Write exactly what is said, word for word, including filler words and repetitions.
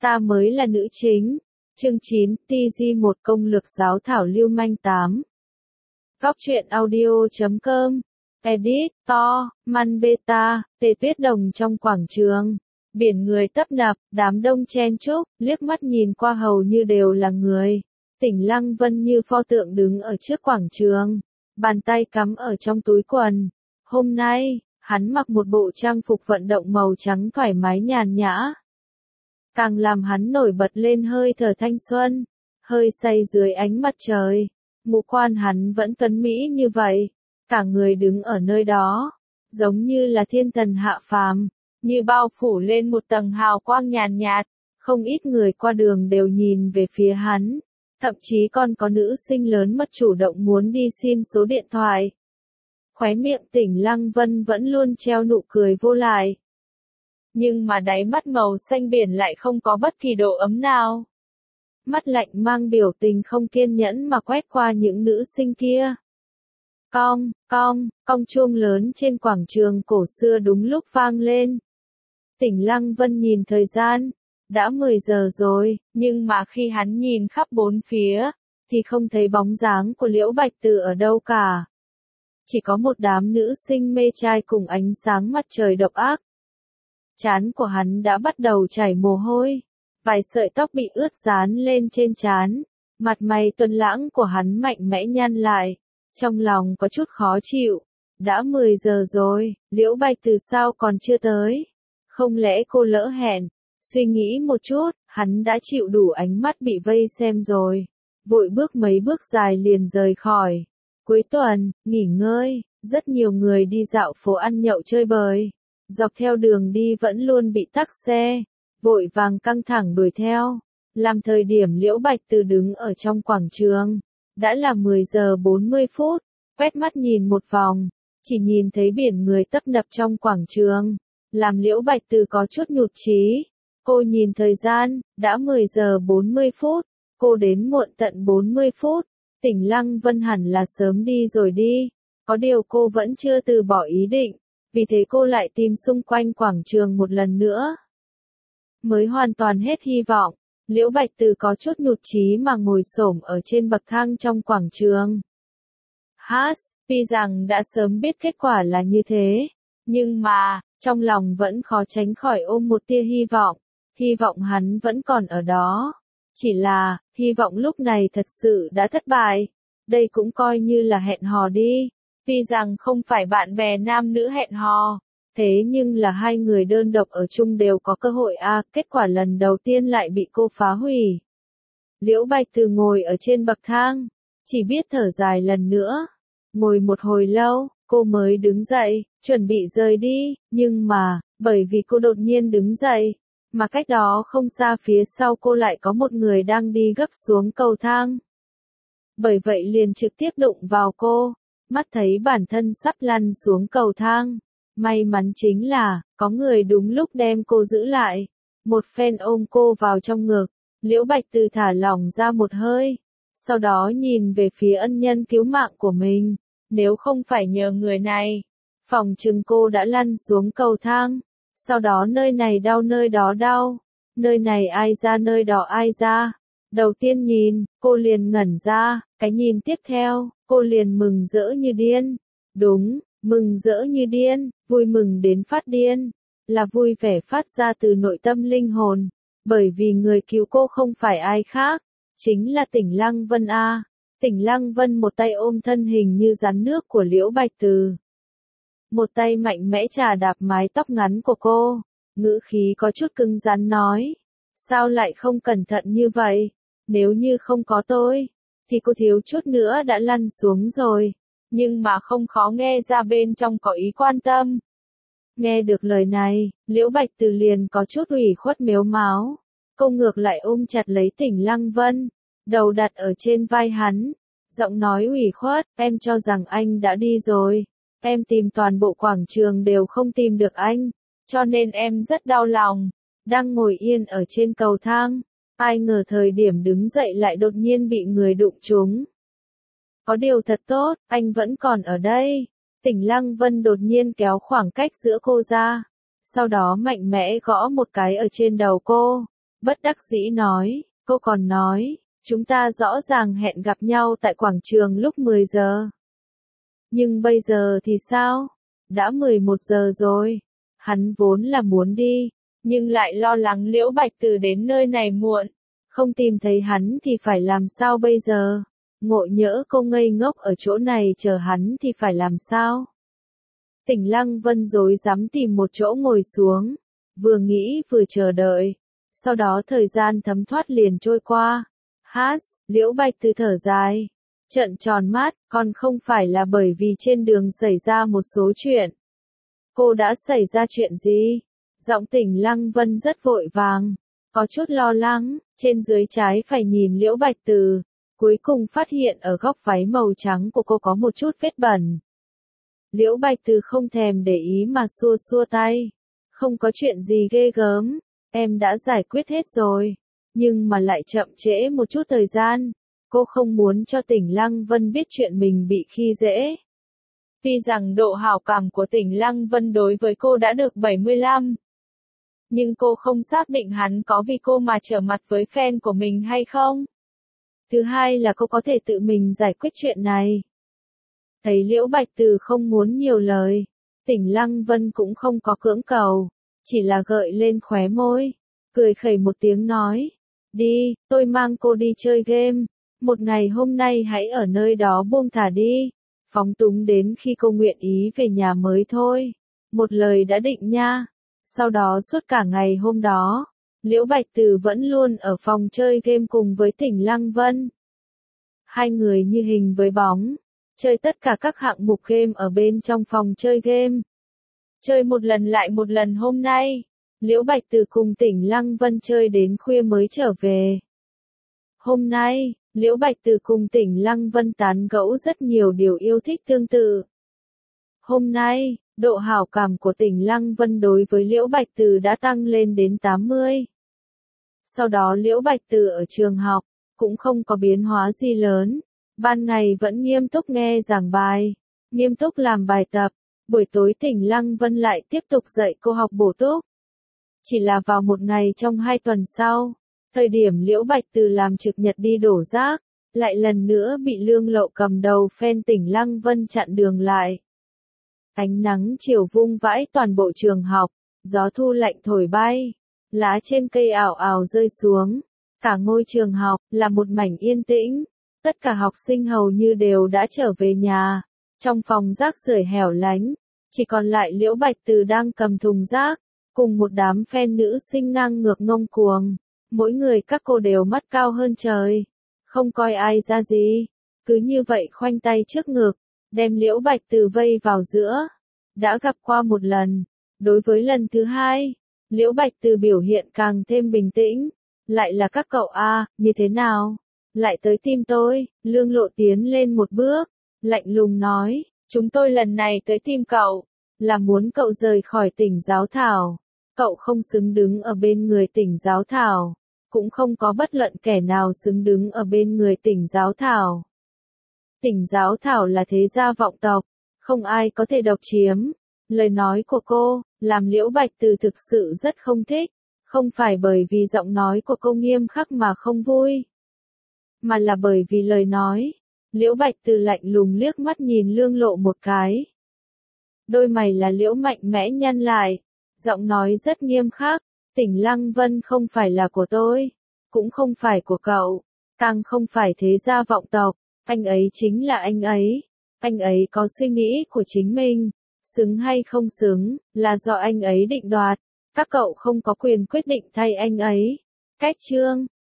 Ta mới là nữ chính. Chương chín, tê giê một công lược giáo thảo lưu manh tám. Góc truyện audio chấm com. Edit, to, man beta, tê tuyết đồng trong quảng trường. Biển người tấp nập, đám đông chen chúc, liếc mắt nhìn qua hầu như đều là người. Tỉnh Lăng Vân như pho tượng đứng ở trước quảng trường, bàn tay cắm ở trong túi quần. Hôm nay, hắn mặc một bộ trang phục vận động màu trắng thoải mái nhàn nhã. Càng làm hắn nổi bật lên hơi thở thanh xuân, hơi say dưới ánh mặt trời. Ngũ quan hắn vẫn tuấn mỹ như vậy, cả người đứng ở nơi đó, giống như là thiên thần hạ phàm, như bao phủ lên một tầng hào quang nhàn nhạt. Không ít người qua đường đều nhìn về phía hắn, thậm chí còn có nữ sinh lớn mật chủ động muốn đi xin số điện thoại. Khóe miệng Tỉnh Lăng Vân vẫn luôn treo nụ cười vô lại. Nhưng mà đáy mắt màu xanh biển lại không có bất kỳ độ ấm nào. Mắt lạnh mang biểu tình không kiên nhẫn mà quét qua những nữ sinh kia. Cong, cong, cong chuông lớn trên quảng trường cổ xưa đúng lúc vang lên. Tỉnh Lăng Vân nhìn thời gian, đã mười giờ rồi, nhưng mà khi hắn nhìn khắp bốn phía, thì không thấy bóng dáng của Liễu Bạch Từ ở đâu cả. Chỉ có một đám nữ sinh mê trai cùng ánh sáng mặt trời độc ác. Trán của hắn đã bắt đầu chảy mồ hôi, vài sợi tóc bị ướt dán lên trên trán, mặt mày tuấn lãng của hắn mạnh mẽ nhăn lại, trong lòng có chút khó chịu. Đã mười giờ rồi, Liễu Bạch Từ sao còn chưa tới? Không lẽ cô lỡ hẹn? Suy nghĩ một chút, hắn đã chịu đủ ánh mắt bị vây xem rồi, vội bước mấy bước dài liền rời khỏi. Cuối tuần, nghỉ ngơi, rất nhiều người đi dạo phố ăn nhậu chơi bời. Dọc theo đường đi vẫn luôn bị tắc xe, vội vàng căng thẳng đuổi theo. Làm thời điểm Liễu Bạch Từ đứng ở trong quảng trường, đã là mười giờ bốn mươi phút, quét mắt nhìn một vòng, chỉ nhìn thấy biển người tấp nập trong quảng trường, làm Liễu Bạch Từ có chút nhụt chí. Cô nhìn thời gian, đã mười giờ bốn mươi phút, cô đến muộn tận bốn mươi phút, Tỉnh Lăng Vân hẳn là sớm đi rồi đi, có điều cô vẫn chưa từ bỏ ý định. Vì thế cô lại tìm xung quanh quảng trường một lần nữa. Mới hoàn toàn hết hy vọng, Liễu Bạch Từ có chút nhụt chí mà ngồi xổm ở trên bậc thang trong quảng trường. Hát, tuy rằng đã sớm biết kết quả là như thế, nhưng mà, trong lòng vẫn khó tránh khỏi ôm một tia hy vọng, hy vọng hắn vẫn còn ở đó. Chỉ là, hy vọng lúc này thật sự đã thất bại, đây cũng coi như là hẹn hò đi. Tuy rằng không phải bạn bè nam nữ hẹn hò, thế nhưng là hai người đơn độc ở chung đều có cơ hội a, à, kết quả lần đầu tiên lại bị cô phá hủy. Liễu Bạch Từ ngồi ở trên bậc thang, chỉ biết thở dài lần nữa. Ngồi một hồi lâu, cô mới đứng dậy, chuẩn bị rời đi, nhưng mà, bởi vì cô đột nhiên đứng dậy, mà cách đó không xa phía sau cô lại có một người đang đi gấp xuống cầu thang. Bởi vậy liền trực tiếp đụng vào cô. Mắt thấy bản thân sắp lăn xuống cầu thang, may mắn chính là, có người đúng lúc đem cô giữ lại, một phen ôm cô vào trong ngực. Liễu Bạch Từ thả lỏng ra một hơi, sau đó nhìn về phía ân nhân cứu mạng của mình, nếu không phải nhờ người này, phòng chừng cô đã lăn xuống cầu thang, sau đó nơi này đau nơi đó đau, nơi này ai ra nơi đó ai ra. Đầu tiên nhìn, cô liền ngẩn ra, cái nhìn tiếp theo, cô liền mừng rỡ như điên. Đúng, mừng rỡ như điên, vui mừng đến phát điên, là vui vẻ phát ra từ nội tâm linh hồn, bởi vì người cứu cô không phải ai khác, chính là Tỉnh Lăng Vân a. Tỉnh Lăng Vân một tay ôm thân hình như rắn nước của Liễu Bạch Từ, một tay mạnh mẽ chà đạp mái tóc ngắn của cô, ngữ khí có chút cứng rắn nói, sao lại không cẩn thận như vậy? Nếu như không có tôi, thì cô thiếu chút nữa đã lăn xuống rồi. Nhưng mà không khó nghe ra bên trong có ý quan tâm. Nghe được lời này, Liễu Bạch Từ liền có chút ủy khuất mếu máo. Cô ngược lại ôm chặt lấy Tỉnh Lăng Vân, đầu đặt ở trên vai hắn, giọng nói ủy khuất, em cho rằng anh đã đi rồi. Em tìm toàn bộ quảng trường đều không tìm được anh, cho nên em rất đau lòng. Đang ngồi yên ở trên cầu thang. Ai ngờ thời điểm đứng dậy lại đột nhiên bị người đụng trúng. Có điều thật tốt, anh vẫn còn ở đây. Tỉnh Lăng Vân đột nhiên kéo khoảng cách giữa cô ra. Sau đó mạnh mẽ gõ một cái ở trên đầu cô. bất đắc dĩ nói, cô còn nói, chúng ta rõ ràng hẹn gặp nhau tại quảng trường lúc mười giờ. Nhưng bây giờ thì sao? Đã mười một giờ rồi. Hắn vốn là muốn đi, nhưng lại lo lắng Liễu Bạch Từ đến nơi này muộn. Không tìm thấy hắn thì phải làm sao bây giờ? Ngộ nhỡ cô ngây ngốc ở chỗ này chờ hắn thì phải làm sao? Tỉnh Lăng Vân rối rắm tìm một chỗ ngồi xuống, vừa nghĩ vừa chờ đợi. Sau đó thời gian thấm thoát liền trôi qua. Hát, Liễu Bạch Từ thở dài, trợn tròn mắt, còn không phải là bởi vì trên đường xảy ra một số chuyện. Cô đã xảy ra chuyện gì? Giọng Tỉnh Lăng Vân rất vội vàng, có chút lo lắng, trên dưới trái phải nhìn Liễu Bạch Từ, cuối cùng phát hiện ở góc váy màu trắng của cô có một chút vết bẩn. Liễu Bạch Từ không thèm để ý mà xua xua tay, không có chuyện gì ghê gớm, em đã giải quyết hết rồi, nhưng mà lại chậm trễ một chút thời gian, cô không muốn cho Tỉnh Lăng Vân biết chuyện mình bị khi dễ. Tuy rằng độ hảo cảm của Tỉnh Lăng Vân đối với cô đã được bảy mươi lăm, nhưng cô không xác định hắn có vì cô mà trở mặt với fan của mình hay không. Thứ hai là cô có thể tự mình giải quyết chuyện này. Thấy Liễu Bạch Từ không muốn nhiều lời, Tỉnh Lăng Vân cũng không có cưỡng cầu, chỉ là gợi lên khóe môi, cười khẩy một tiếng nói, đi, tôi mang cô đi chơi game, một ngày hôm nay hãy ở nơi đó buông thả đi, phóng túng đến khi cô nguyện ý về nhà mới thôi, một lời đã định nha. Sau đó suốt cả ngày hôm đó, Liễu Bạch Từ vẫn luôn ở phòng chơi game cùng với Tỉnh Lăng Vân. Hai người như hình với bóng, chơi tất cả các hạng mục game ở bên trong phòng chơi game. Chơi một lần lại một lần hôm nay, Liễu Bạch Từ cùng Tỉnh Lăng Vân chơi đến khuya mới trở về. Hôm nay, Liễu Bạch Từ cùng Tỉnh Lăng Vân tán gẫu rất nhiều điều yêu thích tương tự. Hôm nay, độ hảo cảm của Tỉnh Lăng Vân đối với Liễu Bạch Từ đã tăng lên đến tám mươi. Sau đó Liễu Bạch Từ ở trường học, cũng không có biến hóa gì lớn. Ban ngày vẫn nghiêm túc nghe giảng bài, nghiêm túc làm bài tập. Buổi tối Tỉnh Lăng Vân lại tiếp tục dạy cô học bổ túc. Chỉ là vào một ngày trong hai tuần sau, thời điểm Liễu Bạch Từ làm trực nhật đi đổ rác, lại lần nữa bị Lương Lậu cầm đầu fan Tỉnh Lăng Vân chặn đường lại. Ánh nắng chiều vung vãi toàn bộ trường học, gió thu lạnh thổi bay, lá trên cây ảo ảo rơi xuống, cả ngôi trường học là một mảnh yên tĩnh, tất cả học sinh hầu như đều đã trở về nhà, trong phòng rác rưởi hẻo lánh, chỉ còn lại Liễu Bạch Từ đang cầm thùng rác, cùng một đám fan nữ sinh ngang ngược ngông cuồng, mỗi người các cô đều mắt cao hơn trời, không coi ai ra gì, cứ như vậy khoanh tay trước ngực, đem Liễu Bạch Từ vây vào giữa. Đã gặp qua một lần, đối với lần thứ hai, Liễu Bạch Từ biểu hiện càng thêm bình tĩnh, lại là các cậu a, à, như thế nào? Lại tới tìm tôi, Lương Lộ tiến lên một bước, lạnh lùng nói, chúng tôi lần này tới tìm cậu, là muốn cậu rời khỏi Tỉnh Giáo Thảo, cậu không xứng đứng ở bên người Tỉnh Giáo Thảo, cũng không có bất luận kẻ nào xứng đứng ở bên người Tỉnh Giáo Thảo. Tỉnh Giáo Thảo là thế gia vọng tộc, không ai có thể độc chiếm. Lời nói của cô, làm Liễu Bạch Từ thực sự rất không thích, không phải bởi vì giọng nói của cô nghiêm khắc mà không vui, mà là bởi vì lời nói. Liễu Bạch Từ lạnh lùng liếc mắt nhìn Lương Lộ một cái. Đôi mày là Liễu mạnh mẽ nhăn lại, giọng nói rất nghiêm khắc, Tỉnh Lăng Vân không phải là của tôi, cũng không phải của cậu, càng không phải thế gia vọng tộc, anh ấy chính là anh ấy, anh ấy có suy nghĩ của chính mình, xứng hay không xứng, là do anh ấy định đoạt, các cậu không có quyền quyết định thay anh ấy. Cách chương